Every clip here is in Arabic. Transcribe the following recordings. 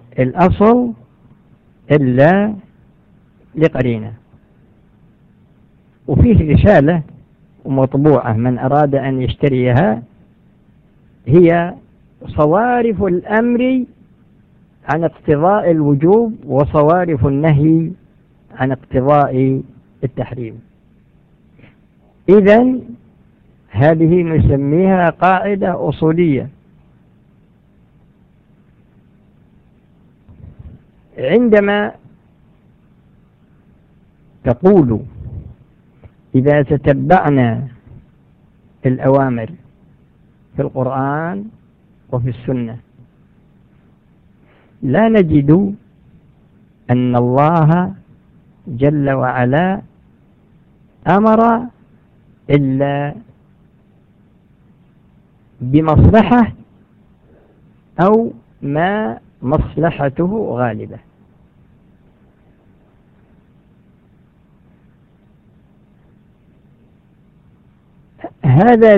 الأصل إلا لقرينة. وفيه رسالة ومطبوعة من أراد أن يشتريها، هي صوارف الأمر عن اقتضاء الوجوب وصوارف النهي عن اقتضاء التحريم. إذن هذه نسميها قاعدة أصولية. عندما تقول إذا تتبعنا الأوامر في القرآن وفي السنة لا نجد أن الله جل وعلا أمر إلا بمصلحة أو ما مصلحته غالبة. هذا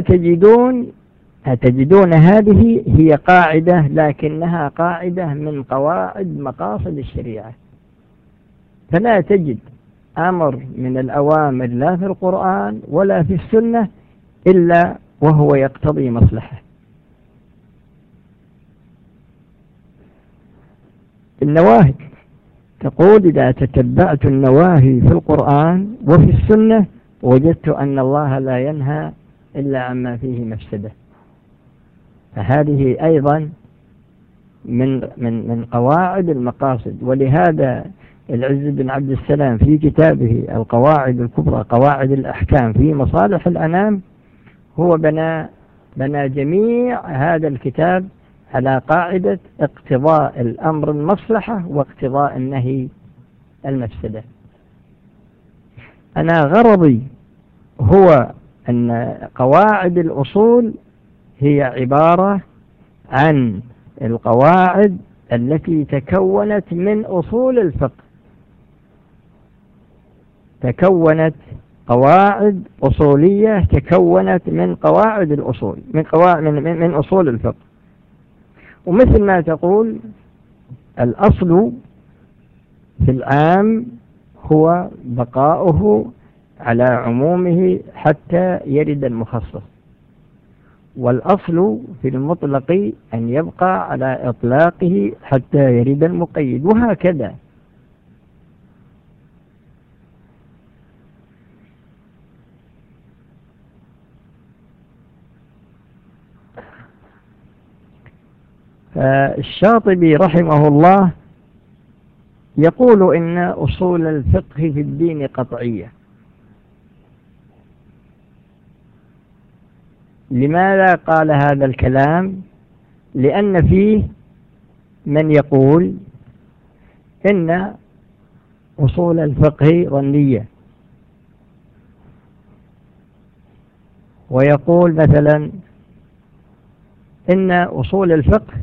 تجدون هذه هي قاعدة، لكنها قاعدة من قواعد مقاصد الشريعة. فلا تجد أمر من الأوامر لا في القرآن ولا في السنة إلا وهو يقتضي مصلحة. النواهي تقول إذا تتبعت النواهي في القرآن وفي السنة وجدت أن الله لا ينهى إلا عما فيه مفسدة. فهذه أيضا من قواعد المقاصد. ولهذا العز بن عبد السلام في كتابه القواعد الكبرى قواعد الأحكام في مصالح الأنام هو بنى جميع هذا الكتاب على قاعدة اقتضاء الأمر المصلحة واقتضاء النهي المفسدة. أنا غرضي هو أن قواعد الأصول هي عبارة عن القواعد التي تكونت من أصول الفقه. تكونت قواعد أصولية تكونت من قواعد الأصول من أصول الفقه. ومثل ما تقول الأصل في العام هو بقاؤه على عمومه حتى يرد المخصص، والأصل في المطلق أن يبقى على إطلاقه حتى يرد المقيد، وهكذا. فالشاطبي رحمه الله يقول إن أصول الفقه في الدين قطعية. لماذا قال هذا الكلام؟ لأن فيه من يقول إن أصول الفقه ظنية، ويقول مثلا إن أصول الفقه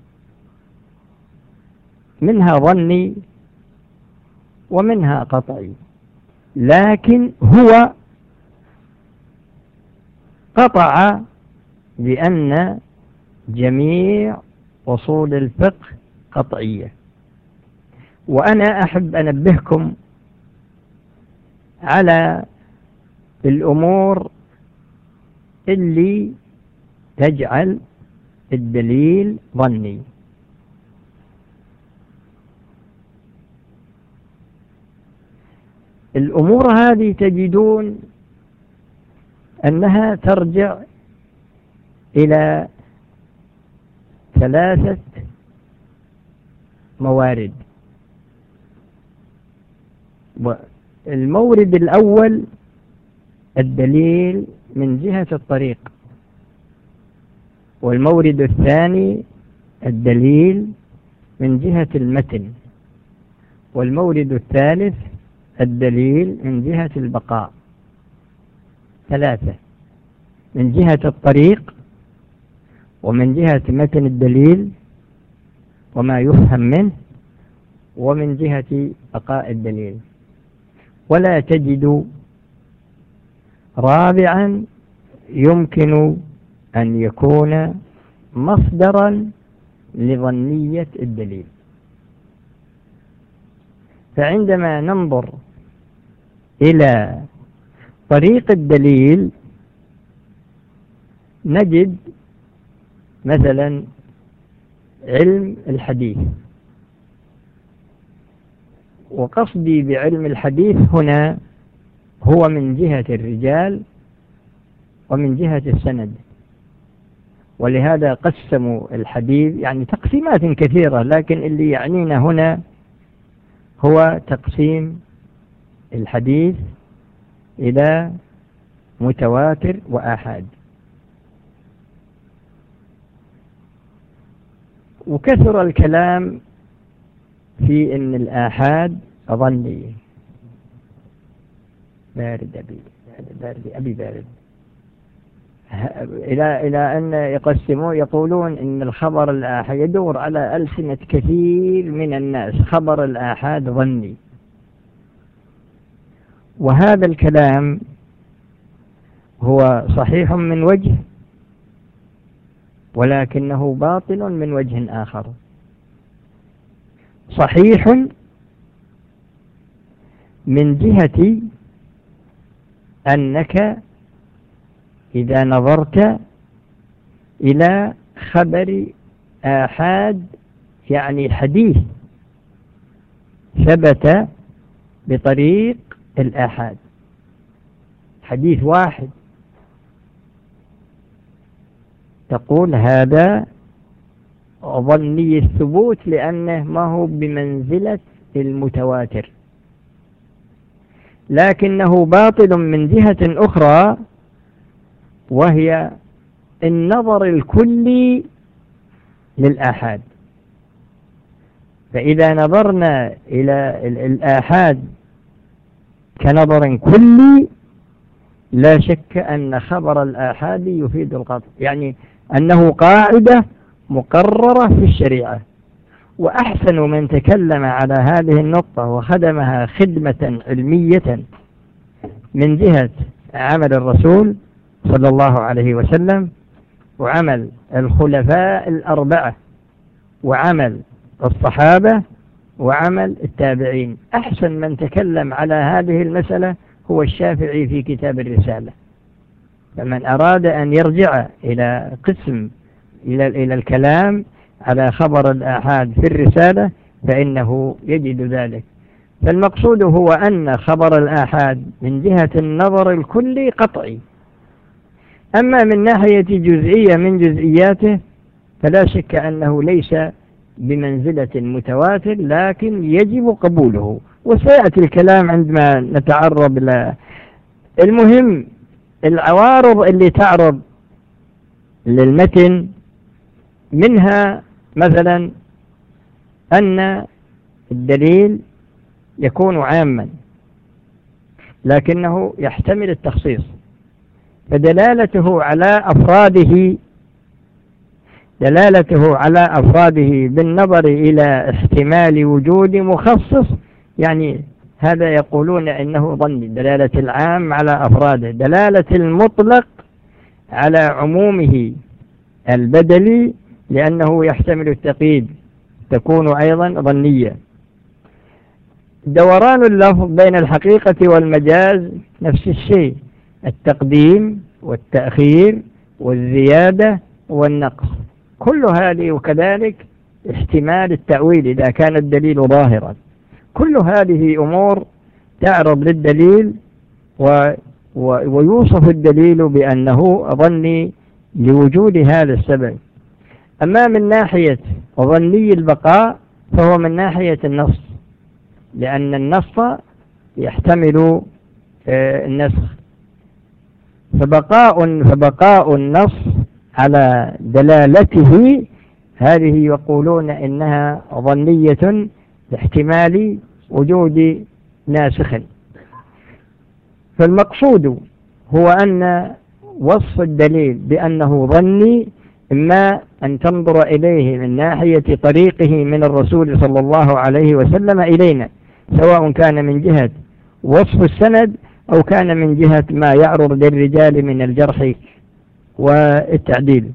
منها ظني ومنها قطعي، لكن هو قطع بأن جميع أصول الفقه قطعية. وأنا أحب أنبهكم على الأمور اللي تجعل الدليل ظني. الأمور هذه تجدون أنها ترجع إلى 3 موارد. المورد الأول الدليل من جهة الطريق، والمورد الثاني الدليل من جهة المتن، والمورد الثالث الدليل من جهة البقاء. 3: من جهة الطريق، ومن جهة متن الدليل وما يفهم منه، ومن جهة بقاء الدليل. ولا تجد رابعا يمكن أن يكون مصدرا لظنية الدليل. فعندما ننظر إلى طريق الدليل نجد مثلا علم الحديث، وقصدي بعلم الحديث هنا هو من جهة الرجال ومن جهة السند، ولهذا قسموا الحديث يعني تقسيمات كثيرة، لكن اللي يعنينا هنا هو تقسيم الحديث إلى متواتر وآحاد. وكثر الكلام في أن الآحاد ظني. بارد أبي بارد. إلى أن يقولون أن الخبر الآحاد يدور على ألسنة كثير من الناس، خبر الآحاد ظني. وهذا الكلام هو صحيح من وجه، ولكنه باطل من وجه آخر. صحيح من جهة أنك إذا نظرت إلى خبر آحاد يعني حديث ثبت بطريق الآحاد، حديث واحد، تقول هذا ظني الثبوت لأنه ما هو بمنزلة المتواتر، لكنه باطل من جهة أخرى، وهي النظر الكلي للآحاد. فإذا نظرنا إلى الآحاد كنظر كلي لا شك أن خبر الآحاد يفيد القطع، يعني أنه قاعدة مقررة في الشريعة. وأحسن من تكلم على هذه النقطة وخدمها خدمة علمية من جهة عمل الرسول صلى الله عليه وسلم، وعمل الخلفاء الأربعة، وعمل الصحابة، وعمل التابعين، أحسن من تكلم على هذه المسألة هو الشافعي في كتاب الرسالة. فمن أراد أن يرجع إلى قسم إلى الكلام على خبر الآحاد في الرسالة فإنه يجد ذلك. فالمقصود هو أن خبر الآحاد من جهة النظر الكلي قطعي، أما من ناحية جزئية من جزئياته فلا شك أنه ليس بمنزلة متواتر، لكن يجب قبوله، وسيأتي الكلام عندما نتعرض له. المهم العوارض اللي تعرض للمتن منها مثلا أن الدليل يكون عاما لكنه يحتمل التخصيص، فدلالته على أفراده بالنظر إلى احتمال وجود مخصص، يعني هذا يقولون إنه ظني، دلالة العام على أفراده، دلالة المطلق على عمومه البدلي لأنه يحتمل التقييد تكون أيضا ظنية. دوران اللفظ بين الحقيقة والمجاز نفس الشيء، التقديم والتأخير والزيادة والنقص، كل هذه، وكذلك احتمال التأويل إذا كان الدليل ظاهرا. كل هذه أمور تعرض للدليل ويوصف الدليل بأنه ظني لوجود هذا السبب. أما من ناحية ظني البقاء فهو من ناحية النص، لأن النص يحتمل النسخ، فبقاء النص على دلالته هذه يقولون إنها ظنية لاحتمال وجود ناسخ. فالمقصود هو أن وصف الدليل بأنه ظني إما أن تنظر إليه من ناحية طريقه من الرسول صلى الله عليه وسلم إلينا، سواء كان من جهة وصف السند أو كان من جهة ما يعرض للرجال من الجرح والتعديل.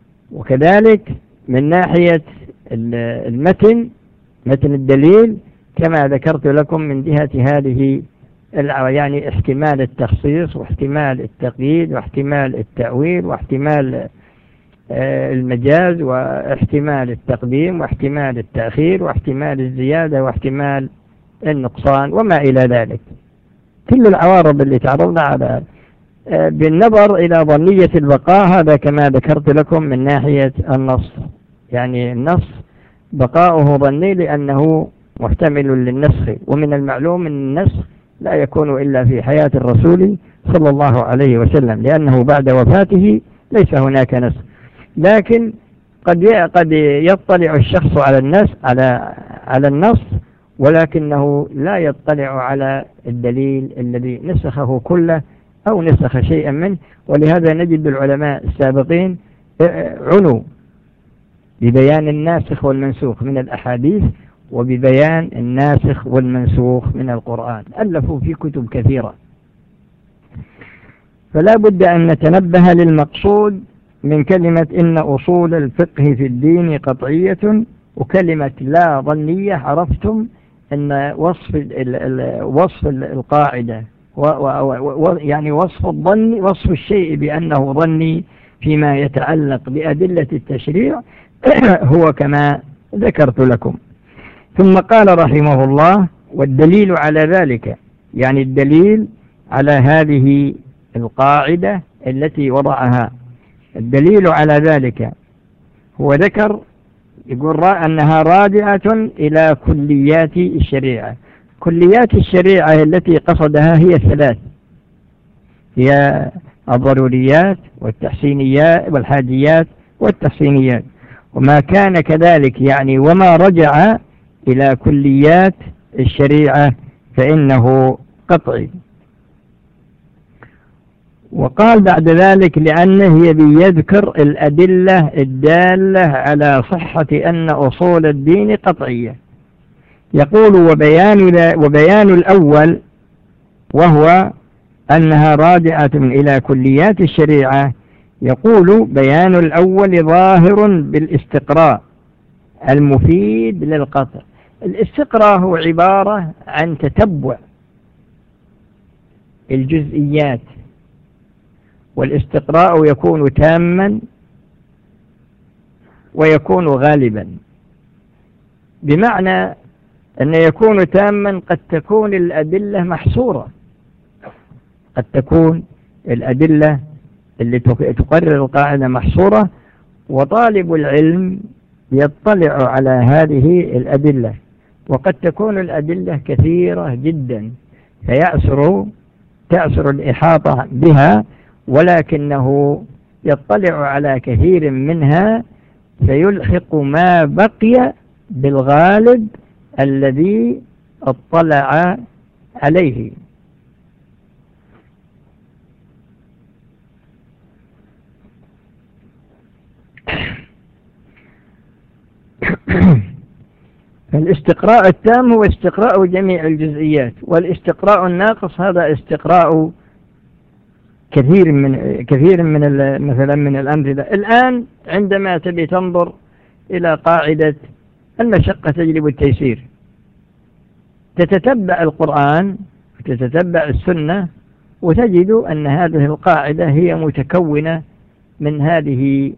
وكذلك من ناحية المتن، متن الدليل، كما ذكرت لكم من جهة هذه يعني احتمال التخصيص واحتمال التقييد واحتمال التأويل واحتمال المجاز واحتمال التقديم واحتمال التأخير واحتمال الزيادة واحتمال النقصان وما إلى ذلك. كل العوارض اللي تعرضنا على بالنظر إلى ظنية البقاء، هذا كما ذكرت لكم من ناحية النص، يعني النص بقاؤه ظني لأنه محتمل للنسخ، ومن المعلوم أن النسخ لا يكون إلا في حياة الرسول صلى الله عليه وسلم، لأنه بعد وفاته ليس هناك نسخ. لكن قد يطلع الشخص على النص ولكنه لا يطلع على الدليل الذي نسخه كله أو نسخ شيئا منه. ولهذا نجد العلماء السابقين عنوا ببيان الناسخ والمنسوخ من الأحاديث وببيان الناسخ والمنسوخ من القرآن، ألفوا في كتب كثيرة. فلا بد أن نتنبه للمقصود من كلمة إن أصول الفقه في الدين قطعية، وكلمة لا ظنية عرفتم أن وصف القاعدة يعني وصف الظن، وصف الشيء بأنه ظني فيما يتعلق بأدلة التشريع هو كما ذكرت لكم. ثم قال رحمه الله: والدليل على ذلك، يعني الدليل على هذه القاعدة التي وضعها، الدليل على ذلك هو ذكر يقول أنها راجعة إلى كليات الشريعة. كليات الشريعة التي قصدها هي ثلاث، هي الضروريات والتحسينيات والحاجيات والتحسينيات. وما كان كذلك يعني وما رجع إلى كليات الشريعة فإنه قطعي. وقال بعد ذلك لأنه يبي يذكر الأدلة الدالة على صحة أن أصول الدين قطعية. يقول وبيان الأول وهو أنها راجعة إلى كليات الشريعة، يقول بيان الأول ظاهر بالاستقراء المفيد للقطع. الاستقراء هو عبارة عن تتبع الجزئيات، والاستقراء يكون تاما ويكون غالبا، بمعنى أن يكون تاما قد تكون الأدلة محصورة، قد تكون الأدلة اللي تقرر القاعدة محصورة، وطالب العلم يطلع على هذه الأدلة، وقد تكون الأدلة كثيرة جدا تأسر الإحاطة بها، ولكنه يطلع على كثير منها فيلحق ما بقي بالغالب الذي اطلع عليه. فالاستقراء التام هو استقراء جميع الجزئيات، والاستقراء الناقص هذا استقراء كثير من مثلا من الأمثلة. الآن عندما تبي تنظر إلى قاعدة المشقة تجلب التيسير، تتتبع القرآن وتتتبع السنة وتجد أن هذه القاعدة هي متكونة من هذه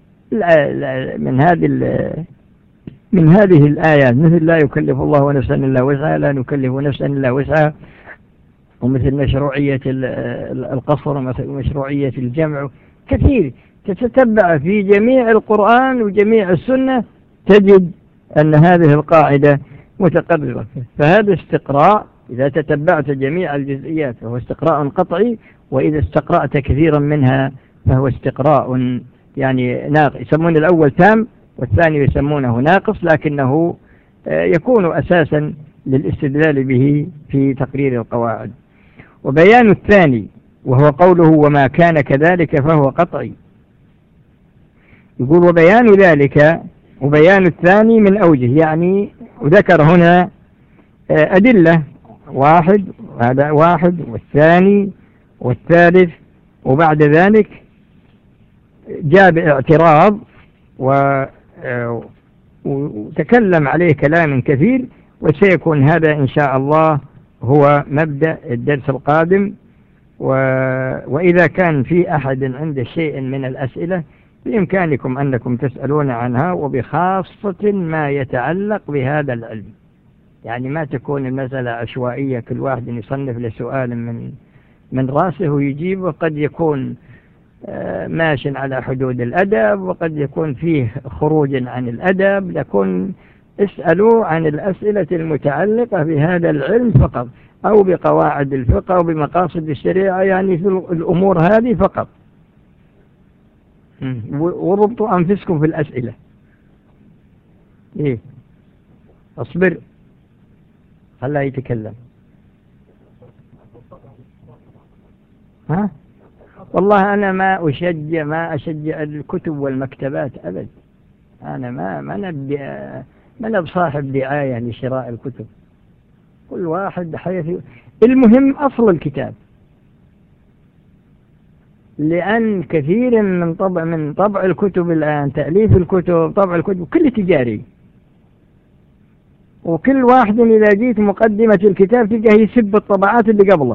الآيات، مثل لا يكلف الله نفسا إلا وسعها، لا نكلف نفسا إلا وسعها، ومثل مشروعية القصر ومشروعية الجمع. كثير تتتبع في جميع القرآن وجميع السنة تجد أن هذه القاعدة متقررة. فهذا استقراء إذا تتبعت جميع الجزئيات فهو استقراء قطعي، وإذا استقرأت كثيرا منها فهو استقراء يعني ناقص. يسمون الأول تام والثاني يسمونه ناقص، لكنه يكون أساسا للاستدلال به في تقرير القواعد. وبيان الثاني وهو قوله وما كان كذلك فهو قطعي، يقول وبيان ذلك وبيان الثاني من أوجه، يعني وذكر هنا أدلة، هذا واحد والثاني والثالث، وبعد ذلك جاء باعتراض وتكلم عليه كلام كثير، وسيكون هذا إن شاء الله هو مبدأ الدرس القادم. وإذا كان في أحد عنده شيء من الأسئلة بإمكانكم أنكم تسألون عنها، وبخاصة ما يتعلق بهذا العلم، يعني ما تكون المسألة عشوائية كل واحد يصنف لسؤال من راسه ويجيب، وقد يكون ماشٍ على حدود الأدب وقد يكون فيه خروج عن الأدب. لكن اسألوا عن الأسئلة المتعلقة بهذا العلم فقط، أو بقواعد الفقه أو بمقاصد الشريعة، يعني في الأمور هذه فقط. وربطوا أنفسكم في الأسئلة. إيه، أصبر، خلاه يتكلم. ها؟ والله أنا ما أشجع الكتب والمكتبات أبد. أنا ما بصاحب دعاية لشراء الكتب. كل واحد حيث المهم أصل الكتاب، لأن كثير من طبع الكتب الآن، تأليف الكتب، طبع الكتب كل تجاري، وكل واحد إذا جيت مقدمة الكتاب تلقاه يسب الطبعات اللي قبله.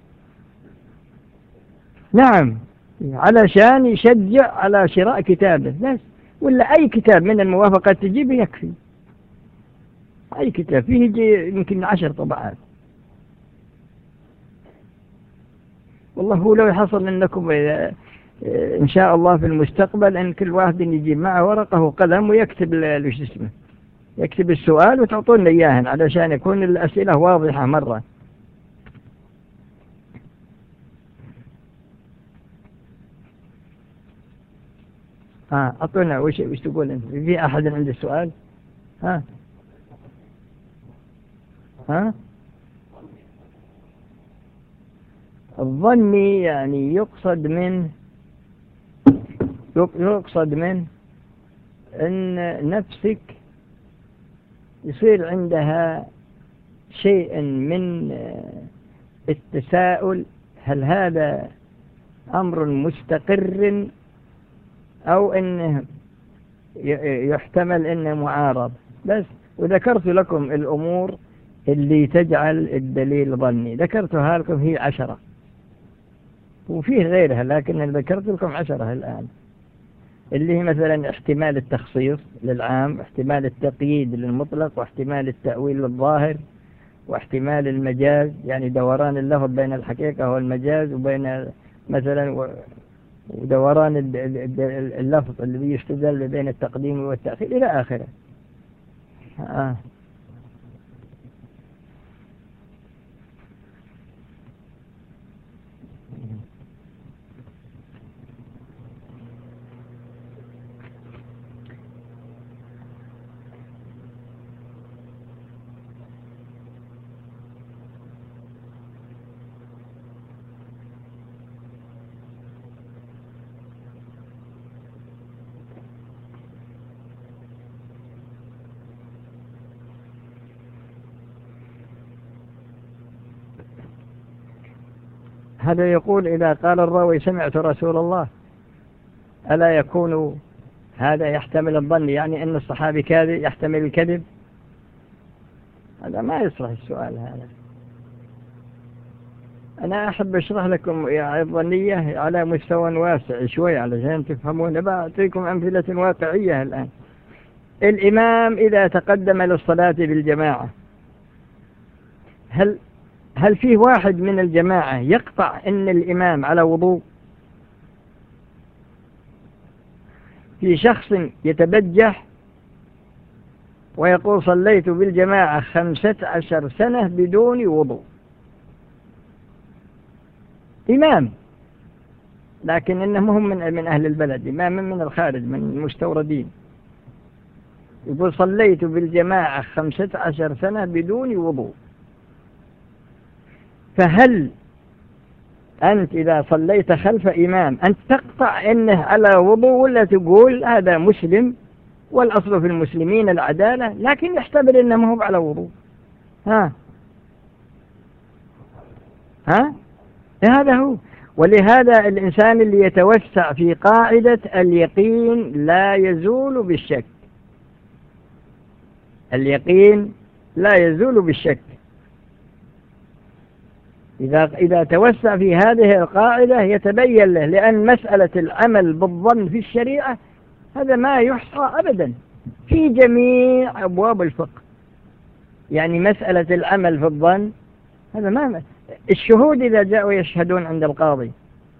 نعم، علشان يشجع على شراء كتابه بس، ولا أي كتاب من الموافقات تجيبه يكفي. أي كتاب فيه يمكن 10 طبعات. والله هو لو يحصل أنكم إن شاء الله في المستقبل أن كل واحد يجيب معه ورقة وقلم ويكتب يكتب السؤال وتعطونا إياه علشان يكون الأسئلة واضحة مرة. أعطونا وش تقول أنت؟ في أحد عنده سؤال؟ ها؟ الظني يعني يقصد من أن نفسك يصير عندها شيء من التساؤل، هل هذا أمر مستقر أو أنه يحتمل أنه معارض بس. وذكرت لكم الأمور اللي تجعل الدليل ظني، ذكرتها لكم هي 10، وفيه غيرها لكن ذكرت لكم 10 الآن، اللي هي مثلا احتمال التخصيص للعام، احتمال التقييد للمطلق، واحتمال التأويل للظاهر، واحتمال المجاز، يعني دوران اللفظ بين الحقيقة والمجاز، وبين مثلا ودوران اللفظ اللي يستدل بين التقديم والتأخير إلى آخره. هذا يقول إذا قال الراوي سمعت رسول الله، ألا يكون هذا يحتمل الظن، يعني أن الصحابي كاذب، يحتمل الكذب؟ هذا ما يصلح السؤال هذا. أنا أحب أشرح لكم الظنية على مستوى واسع شوي علشان تفهمون. بعطيكم أمثلة واقعية الآن. الإمام إذا تقدم للصلاة بالجماعة، هل فيه واحد من الجماعة يقطع أن الإمام على وضوء؟ في شخص يتبجح ويقول صليت بالجماعة 15 سنة بدون وضوء، إمام، لكن إنه هم من أهل البلد، إمام من الخارج من المستوردين، يقول صليت بالجماعة 15 سنة بدون وضوء. فهل أنت إذا صليت خلف إمام أنت تقطع إنه على وضوء، ولا تقول هذا مسلم والأصل في المسلمين العدالة لكن يحتمل إنه ما هو على وضوء؟ هذا هو. ولهذا الإنسان اللي يتوسع في قاعدة اليقين لا يزول بالشك، اليقين لا يزول بالشك. إذا توسع في هذه القاعدة يتبين له، لأن مسألة العمل بالظن في الشريعة هذا ما يحصى أبدا في جميع أبواب الفقه. يعني مسألة العمل في الظن هذا ما الشهود إذا جاءوا يشهدون عند القاضي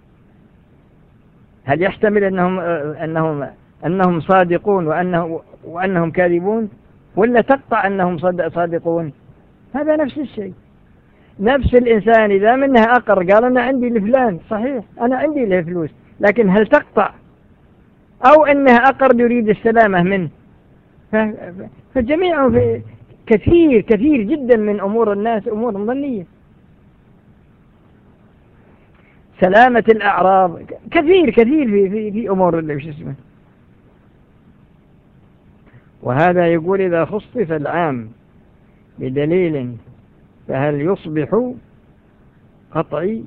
هل يحتمل أنهم صادقون وأنهم كاذبون، ولا تقطع أنهم صادقون؟ هذا نفس الشيء. نفس الإنسان إذا منها أقر قال أنا عندي لفلان، صحيح أنا عندي له فلوس، لكن هل تقطع أو أنها أقر يريد السلامة منه؟ فجميعهم في كثير جدا من أمور الناس أمور ظنية. سلامة الأعراض كثير في أمور اللي وش اسمه. وهذا يقول إذا خصص العام بدليل فهل يصبح قطعي؟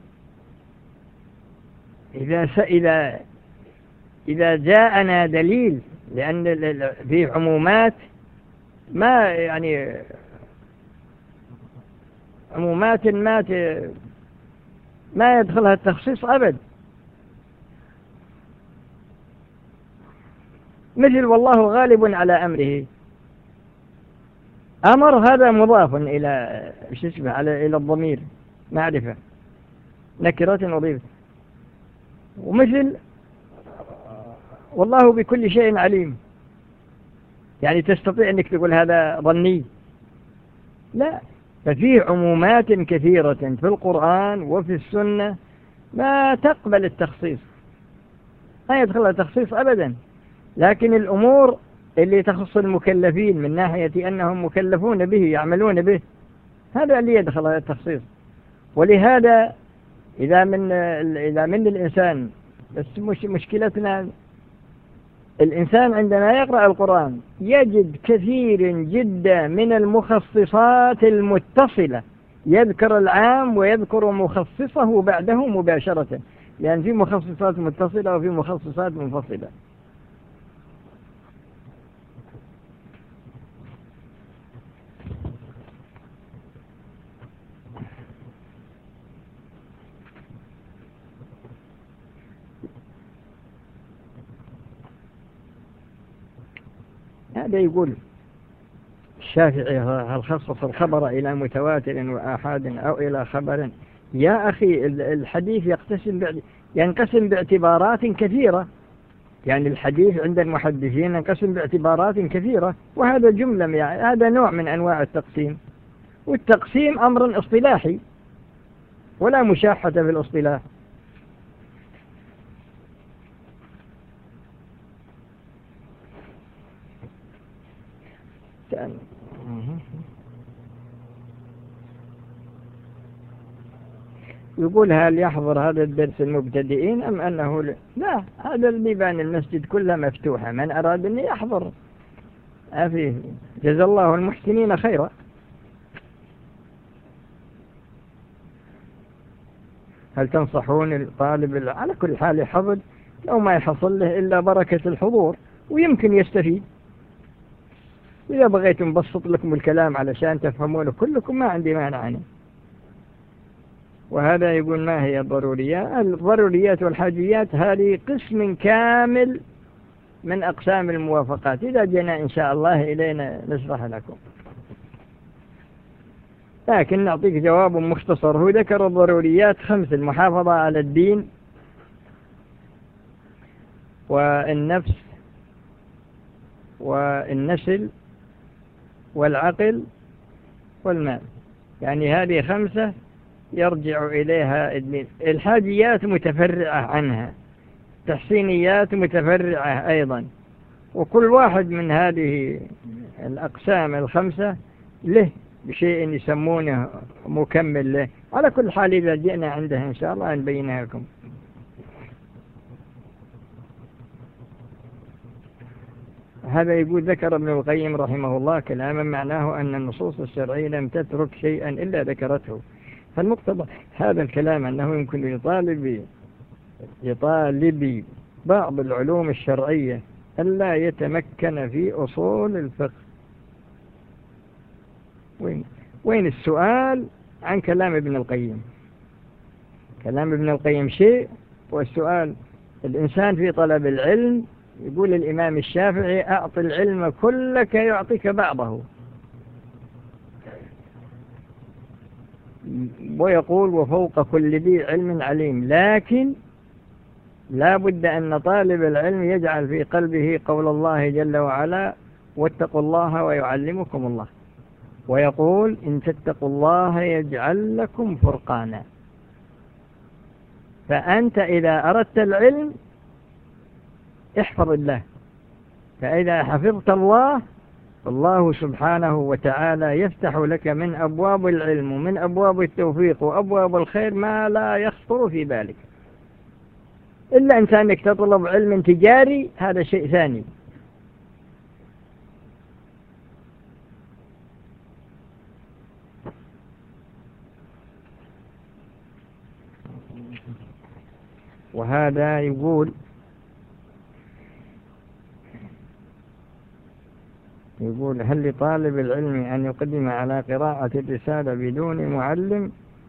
إذا جاءنا دليل، لأن في عمومات ما يعني عمومات ما يدخلها التخصيص أبد، مثل والله غالب على أمره. أمر هذا مضاف إلى إلى الضمير معرفة نكرة أضيفة. ومثل والله بكل شيء عليم، يعني تستطيع أنك تقول هذا ظني؟ لا. ففي عمومات كثيرة في القرآن وفي السنة ما تقبل التخصيص، ما يدخلها تخصيص أبدا. لكن الأمور اللي تخص المكلفين من ناحية أنهم مكلفون به يعملون به، هذا اللي يدخلها التخصيص. ولهذا إذا من الإنسان، بس مشكلتنا الإنسان عندما يقرأ القرآن يجد كثير جدا من المخصصات المتصلة، يذكر العام ويذكر مخصصه بعده مباشرة، لأن في مخصصات متصلة وفي مخصصات منفصلة. هذا يقول الشافعي هل خصص الخبر إلى متواتر وآحاد أو إلى خبر؟ يا أخي الحديث ينقسم باعتبارات كثيرة، يعني الحديث عند المحدثين ينقسم باعتبارات كثيرة، وهذا جملة يعني هذا نوع من أنواع التقسيم. والتقسيم أمر اصطلاحي ولا مشاحة في الاصطلاح. يقول هل يحضر هذا الدرس المبتدئين أم أنه لا، هذا البيبان المسجد كلها مفتوحة، من أراد أن يحضر أفيه جزا الله المحسنين خيرا. هل تنصحون الطالب على كل حال يحضر، لو ما يحصل له إلا بركة الحضور ويمكن يستفيد. إذا بغيتم بسط لكم الكلام علشان تفهمونه كلكم ما عندي مانع عنه. وهذا يقول ما هي الضروريات؟ الضروريات والحاجيات هذه قسم كامل من أقسام الموافقات، إذا جينا إن شاء الله إلينا نشرح لكم، لكن نعطيك جواب مختصر. هو ذكر الضروريات 5: المحافظة على الدين والنفس والنسل والعقل والمال، يعني هذه 5 يرجع إليها الدين. الحاجيات متفرعة عنها، تحسينيات متفرعة أيضا، وكل واحد من هذه الأقسام 5 له بشيء يسمونه مكمل له. على كل حال إذا جئنا عندها إن شاء الله نبينها لكم. هذا يقول ذكر ابن القيم رحمه الله كلاما معناه أن النصوص الشرعية لم تترك شيئا إلا ذكرته، فالمقتضى هذا الكلام أنه يمكن لطالب بعض العلوم الشرعية ألا يتمكن في أصول الفقه. وين السؤال عن كلام ابن القيم؟ كلام ابن القيم شيء، والسؤال الإنسان في طلب العلم، يقول الإمام الشافعي: أعط العلم كلك يعطيك بعضه. ويقول: وفوق كل ذي علم عليم. لكن لا بد أن طالب العلم يجعل في قلبه قول الله جل وعلا: واتقوا الله ويعلمكم الله. ويقول: إن تتقوا الله يجعل لكم فرقانا. فأنت إذا أردت العلم احفظ الله، فإذا حفظت الله، الله سبحانه وتعالى يفتح لك من أبواب العلم ومن أبواب التوفيق وأبواب الخير ما لا يخطر في بالك. إلا أنت أنك تطلب علم تجاري، هذا شيء ثاني. وهذا يقول هل لطالب العلم أن يقدم على قراءة الرسالة بدون معلم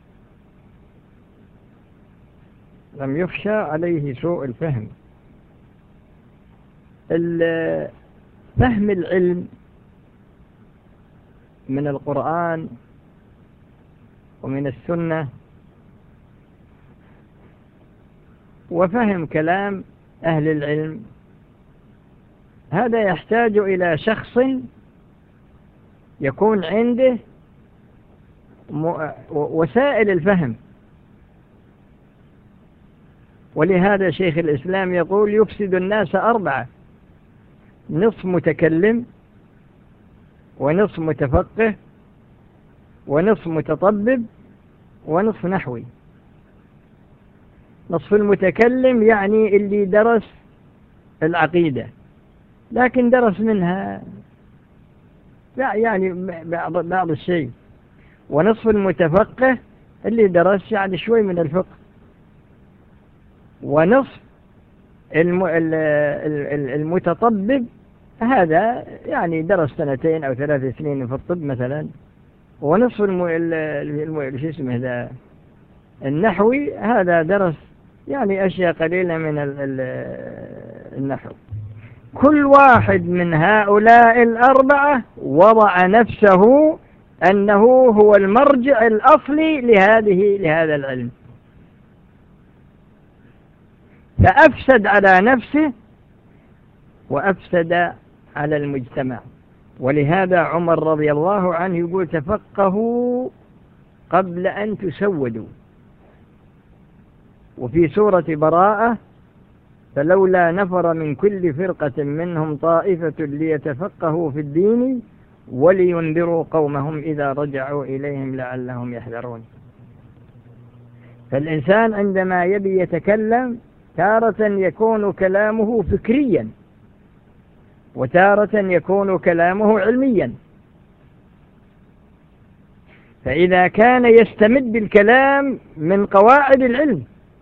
لم يخشى عليه سوء الفهم؟ فهم العلم من القرآن ومن السنة وفهم كلام أهل العلم، هذا يحتاج إلى شخص يكون عنده وسائل الفهم. ولهذا شيخ الإسلام يقول: يفسد الناس 4: نصف متكلم، ونصف متفقه، ونصف متطبب، ونصف نحوي. نصف المتكلم يعني اللي درس العقيدة لكن درس منها يعني بعض الشيء، ونصف المتفقه اللي درس يعني شوي من الفقه، ونصف المتطبب هذا يعني درس 2 أو 3 سنين في الطب مثلا، ونصف النحوي هذا درس يعني أشياء قليلة من النحو. كل واحد من هؤلاء 4 وضع نفسه أنه هو المرجع الأصلي لهذا العلم، فأفسد على نفسه وأفسد على المجتمع. ولهذا عمر رضي الله عنه يقول: تفقهوا قبل أن تسودوا. وفي سورة براءة: فلولا نفر من كل فرقة منهم طائفة ليتفقهوا في الدين ولينذروا قومهم إذا رجعوا إليهم لعلهم يحذرون. فالإنسان عندما يبي يتكلم تارة يكون كلامه فكريا، وتارة يكون كلامه علميا. فإذا كان يستمد الكلام من قواعد العلم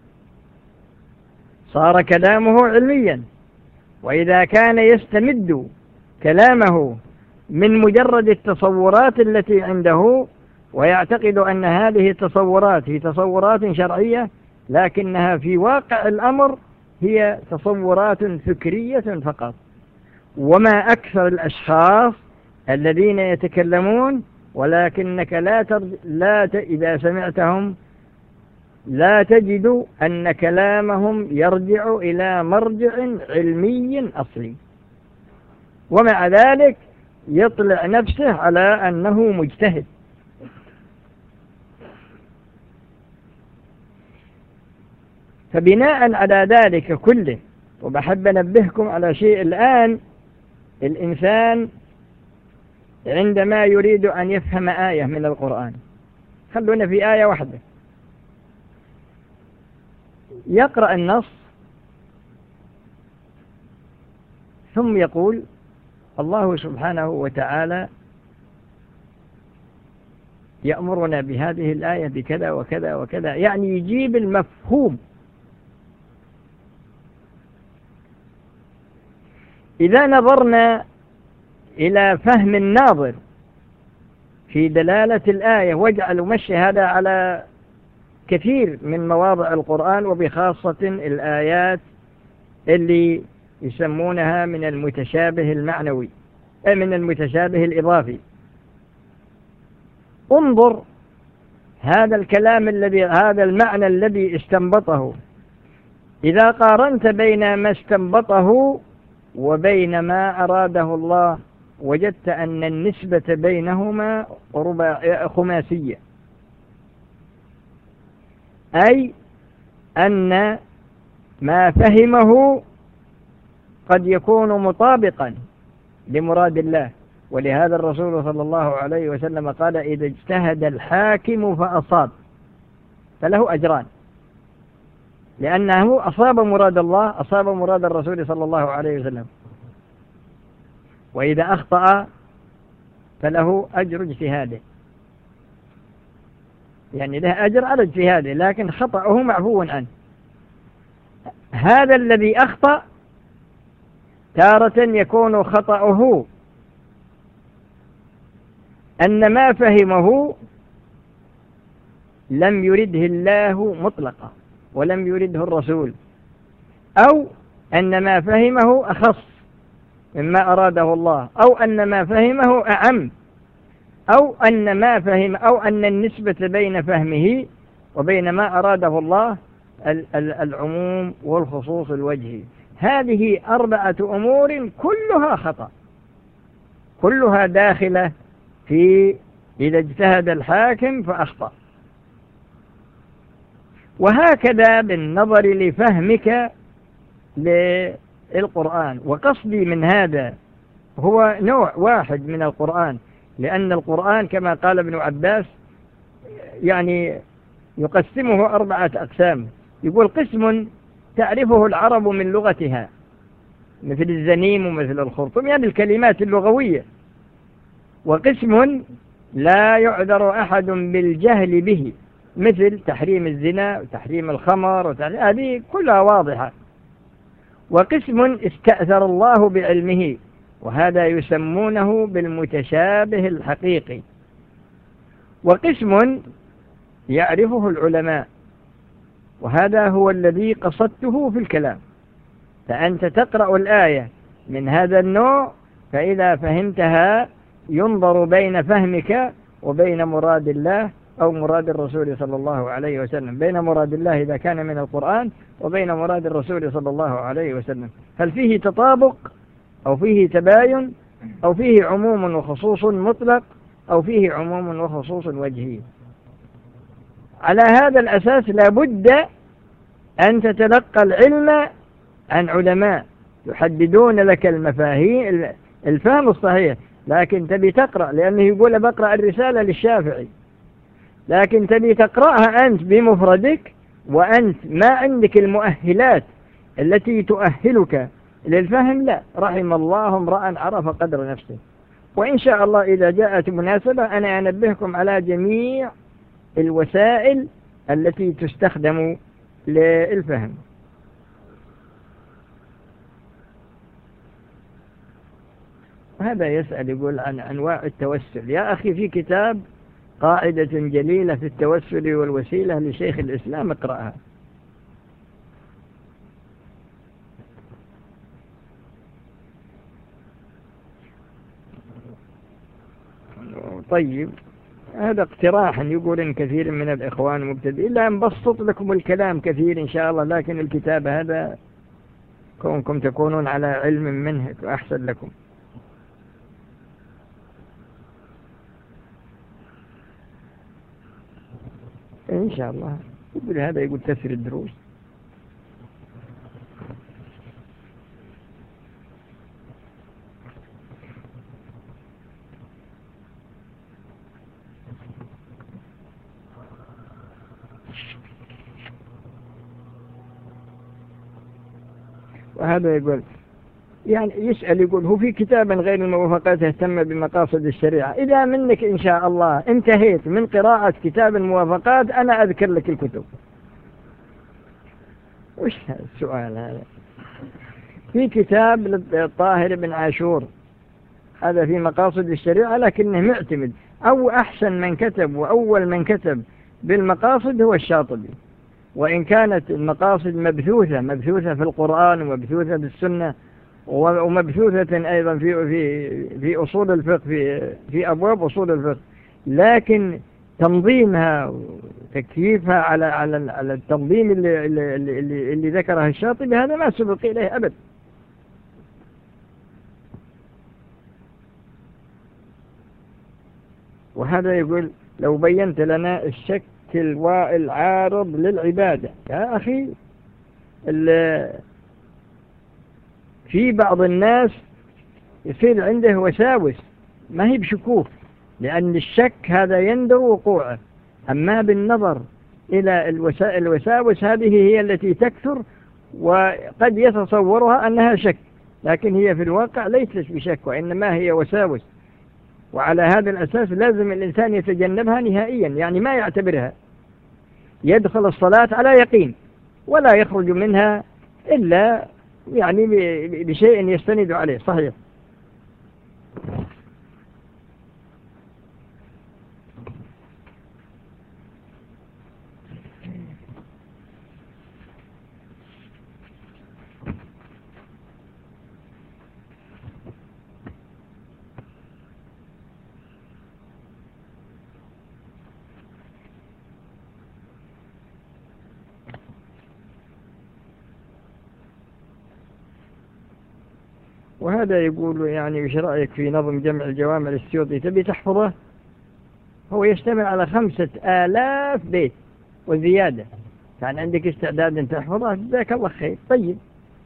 صار كلامه علميا، وإذا كان يستمد كلامه من مجرد التصورات التي عنده ويعتقد أن هذه التصورات هي تصورات شرعية لكنها في واقع الأمر هي تصورات فكرية فقط. وما أكثر الأشخاص الذين يتكلمون ولكنك إذا سمعتهم لا تجد أن كلامهم يرجع إلى مرجع علمي أصلي، ومع ذلك يطلع نفسه على أنه مجتهد. فبناء على ذلك كله، وبحب أنبهكم على شيء الآن، الإنسان عندما يريد أن يفهم آية من القرآن، خلونا في آية واحدة، يقرأ النص ثم يقول: الله سبحانه وتعالى يأمرنا بهذه الآية بكذا وكذا وكذا، يعني يجيب المفهوم. إذا نظرنا إلى فهم الناظر في دلالة الآية، واجعل ومشي هذا على كثير من مواضع القرآن، وبخاصة الآيات اللي يسمونها من المتشابه المعنوي من المتشابه الإضافي. انظر هذا الكلام هذا المعنى الذي استنبطه، إذا قارنت بين ما استنبطه وبين ما أراده الله وجدت أن النسبة بينهما خماسية، أي أن ما فهمه قد يكون مطابقا لمراد الله. ولهذا الرسول صلى الله عليه وسلم قال: إذا اجتهد الحاكم فأصاب فله أجران، لأنه أصاب مراد الله، أصاب مراد الرسول صلى الله عليه وسلم. وإذا أخطأ فله أجر اجتهاده، يعني له أجر على اجتهاده، لكن خطأه معفو عنه. هذا الذي أخطأ تارة يكون خطأه أن ما فهمه لم يرده الله مطلقا ولم يرده الرسول، أو أن ما فهمه أخص مما أراده الله، أو أن ما فهمه أعم، أو أن النسبة بين فهمه وبين ما أراده الله العموم والخصوص الوجهي. هذه 4 أمور كلها خطأ، كلها داخلة في إذا اجتهد الحاكم فأخطأ. وهكذا بالنظر لفهمك للقرآن. وقصدي من هذا هو نوع واحد من القرآن، لأن القرآن كما قال ابن عباس يعني يقسمه 4 أقسام. يقول: قسم تعرفه العرب من لغتها مثل الزنيم ومثل الخرطوم، يعني الكلمات اللغوية. وقسم لا يعذر أحد بالجهل به، مثل تحريم الزنا وتحريم الخمر هذه كلها واضحة. وقسم استأثر الله بعلمه، وهذا يسمونه بالمتشابه الحقيقي. وقسم يعرفه العلماء، وهذا هو الذي قصدته في الكلام. فأنت تقرأ الآية من هذا النوع، فإذا فهمتها ينظر بين فهمك وبين مراد الله أو مراد الرسول صلى الله عليه وسلم، بين مراد الله إذا كان من القرآن وبين مراد الرسول صلى الله عليه وسلم، هل فيه تطابق أو فيه تباين أو فيه عموم وخصوص مطلق أو فيه عموم وخصوص وجهي. على هذا الأساس لابد أن تتلقى العلم عن علماء يحددون لك المفاهيم، الفهم الصحيح. لكن تبي تقرأ، لأنه يقول بقرأ الرسالة للشافعي، لكن تبي تقرأها أنت بمفردك وأنت ما عندك المؤهلات التي تؤهلك للفهم، لا. رحم الله امرأ عرف قدر نفسه. وإن شاء الله إذا جاءت مناسبة أنا أنبهكم على جميع الوسائل التي تستخدم للفهم. هذا يسأل يقول عن أنواع التوسل. يا أخي في كتاب قاعدة جليلة في التوسل والوسيلة لشيخ الإسلام، اقرأها. طيب، هذا اقتراح يقول إن كثير من الإخوان مبتدئين، إلا أن بسط لكم الكلام كثير إن شاء الله، لكن الكتاب هذا كونكم تكونون على علم منه أحسن لكم. إن شاء الله. يقول هذا يقول تسر الدروس. وهذا يقول يعني يسأل يقول هو في كتاب غير الموافقات يهتم بمقاصد الشريعة؟ إذا منك إن شاء الله انتهيت من قراءة كتاب الموافقات أنا أذكر لك الكتب. وش السؤال هذا؟ في كتاب للطاهر بن عاشور، هذا في مقاصد الشريعة، لكنه معتمد أو أحسن من كتب وأول من كتب بالمقاصد هو الشاطبي، وإن كانت المقاصد مبثوثة في القرآن ومبثوثة في السنة ومبثوثة أيضا في أصول الفقه، في أبواب أصول الفقه، لكن تنظيمها وتكييفها على التنظيم اللي ذكره الشاطبي هذا ما سبق إليه أبدا. وهذا يقول لو بينت لنا الشك العارض للعبادة. يا أخي في بعض الناس يصير عنده وساوس ما هي بشكوك، لأن الشك هذا يندر وقوعه، أما بالنظر إلى الوساوس هذه هي التي تكثر، وقد يتصورها أنها شك، لكن هي في الواقع ليست بشك وإنما هي وساوس. وعلى هذا الأساس لازم الإنسان يتجنبها نهائيا، يعني ما يعتبرها، يدخل الصلاة على يقين ولا يخرج منها إلا يعني بشيء يستند عليه. صحيح. وهذا يقول يعني وش رأيك في نظم جمع الجوامع للسيوطي؟ تبي تحفظه؟ هو يشتمل على 5000 بيت وزيادة، كان عندك استعداد أن تحفظه جزاك الله خير. طيب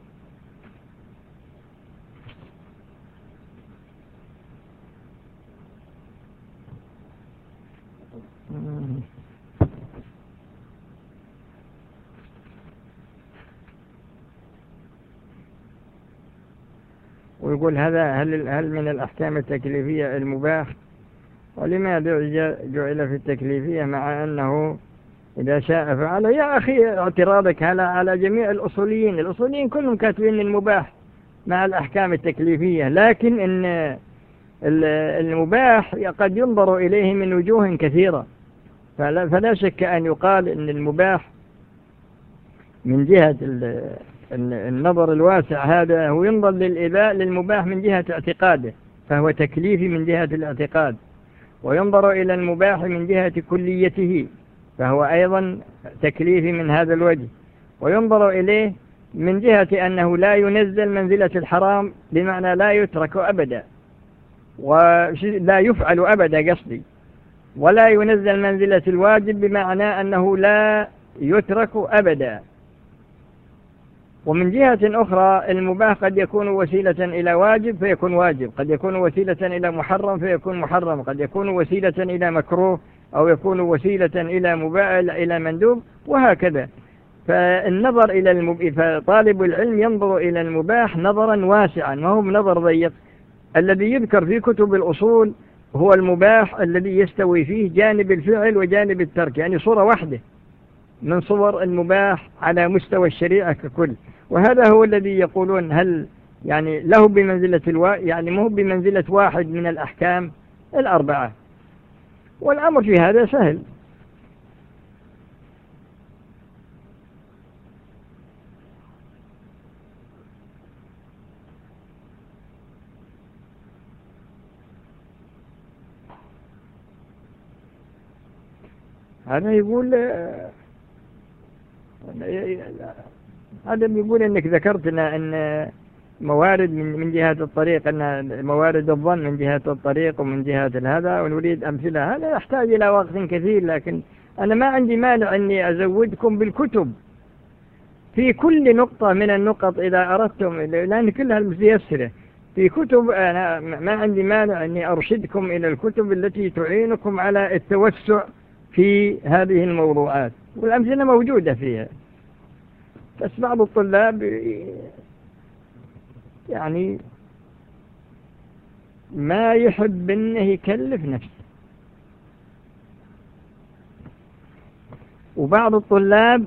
ويقول هذا هل من الأحكام التكليفية المباح؟ ولماذا جعل في التكليفية مع أنه إذا شاء فعل؟ يا أخي اعتراضك على جميع الأصوليين كلهم كاتبين المباح مع الأحكام التكليفية، لكن إن المباح قد ينظر إليه من وجوه كثيرة، فلا شك أن يقال إن المباح من جهة النظر الواسع هذا هو ينظر للمباح من جهة اعتقاده، فهو تكليفي من جهة الاعتقاد، وينظر إلى المباح من جهة كليته، فهو أيضا تكليفي من هذا الوجه، وينظر إليه من جهة أنه لا ينزل منزلة الحرام، بمعنى لا يترك أبدا ولا يفعل أبدا قصدي، ولا ينزل منزلة الواجب بمعنى أنه لا يترك أبدا. ومن جهة أخرى المباح قد يكون وسيلة إلى واجب فيكون واجب، قد يكون وسيلة إلى محرم فيكون محرم، قد يكون وسيلة إلى مكروه، أو يكون وسيلة إلى مندوب، وهكذا. فالنظر فطالب العلم ينظر إلى المباح نظرا واسعا، ما هو نظر ضيق. الذي يذكر في كتب الأصول هو المباح الذي يستوي فيه جانب الفعل وجانب الترك، يعني صورة واحدة من صور المباح على مستوى الشريعة ككل. وهذا هو الذي يقولون هل يعني له بمنزلة يعني مو بمنزلة واحد من الأحكام الأربعة، والأمر في هذا سهل. هذا يقول هذا بيقول انك ذكرتنا ان موارد من جهة الطريق، ان موارد الظن من جهة الطريق ومن جهة هذا، ونريد امثلة. هذا يحتاج الى وقت كثير، لكن انا ما عندي مانع اني ازودكم بالكتب في كل نقطة من النقط اذا اردتم، لان كلها متيسرة في كتب. انا ما عندي مانع اني ارشدكم الى الكتب التي تعينكم على التوسع في هذه الموضوعات، والأمثلة موجودة فيها. بس بعض الطلاب يعني ما يحب أنه يكلف نفسه، وبعض الطلاب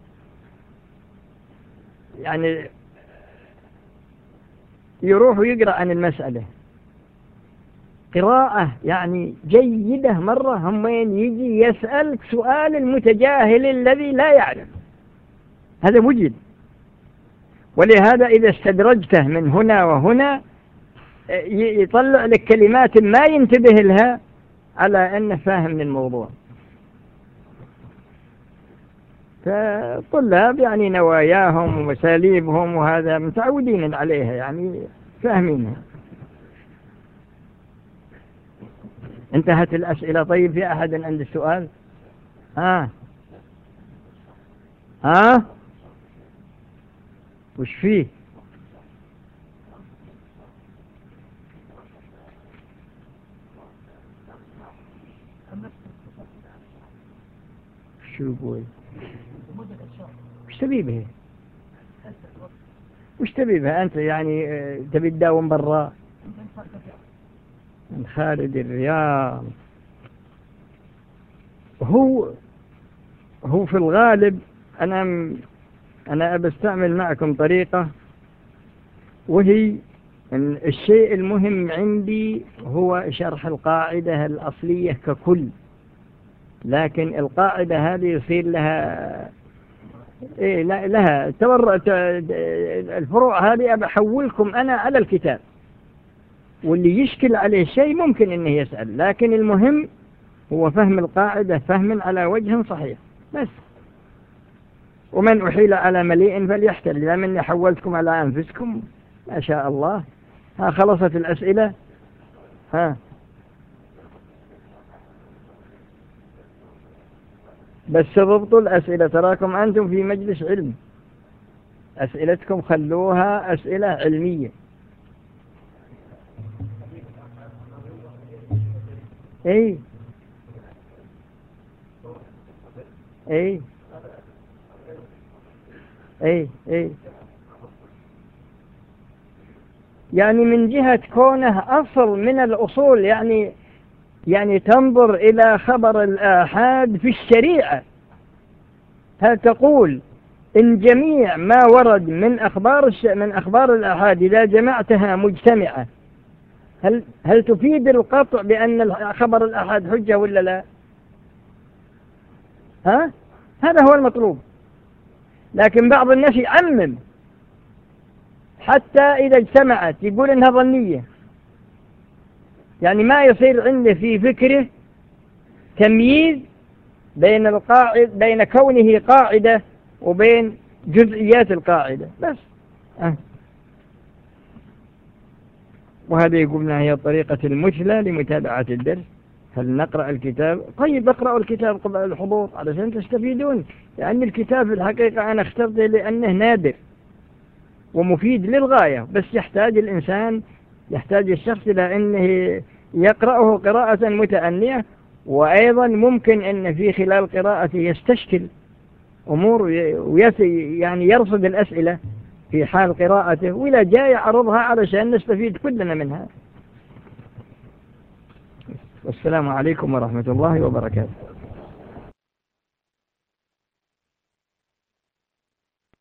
يعني يروح ويقرأ عن المسألة قراءة يعني جيدة مرة، هم يجي يسألك سؤال المتجاهل الذي لا يعلم، هذا وجد. ولهذا إذا استدرجته من هنا وهنا يطلع لك كلمات ما ينتبه لها على أنه فاهم الموضوع. فالطلاب يعني نواياهم ومساليبهم وهذا متعودين عليها، يعني فاهمينها. انتهت الأسئلة. طيب في أحد عنده سؤال؟ وش فيه؟ شو يقول؟ وش تبي به؟ وش تبي به أنت؟ يعني تبي تداوم برا من خارج الرياض. هو في الغالب أنا بستعمل معكم طريقة، وهي إن الشيء المهم عندي هو شرح القاعدة الأصلية ككل، لكن القاعدة هذه يصير لها لها الفروع هذه بحولكم أنا على الكتاب، واللي يشكل عليه شيء ممكن إنه يسأل، لكن المهم هو فهم القاعدة فهم على وجه صحيح بس. ومن أحيل على مليء فليحتل، إذا مني حولتكم على أنفسكم ما شاء الله. خلصت الأسئلة. بس ضبطوا الأسئلة، تراكم أنتم في مجلس علم، أسئلتكم خلوها أسئلة علمية. اي يعني من جهة كونه أصل من الأصول، يعني تنظر إلى خبر الآحاد في الشريعة، هل تقول إن جميع ما ورد من أخبار الآحاد إذا جمعتها مجتمعة هل تفيد القطع بأن خبر الآحاد حجة ولا لا؟ هذا هو المطلوب. لكن بعض الناس يعمم حتى إذا اجتمعت يقول إنها ظنية، يعني ما يصير عنده في فكره تمييز بين كونه قاعدة وبين جزئيات القاعدة بس. وهذا يقولنا هي الطريقة المثلى لمتابعة الدرس. هل نقرأ الكتاب؟ طيب اقرأوا الكتاب قبل الحضور علشان تستفيدون، لأن الكتاب في الحقيقة أنا اخترته لأنه نادر ومفيد للغاية، بس يحتاج الشخص إلى أنه يقرأه قراءة متأنية، وأيضا ممكن أن في خلال قراءته يستشكل أمور يعني يرصد الأسئلة في حال قراءته، وإلى جاء يعرضها علشان نستفيد كلنا منها. والسلام عليكم ورحمة الله وبركاته.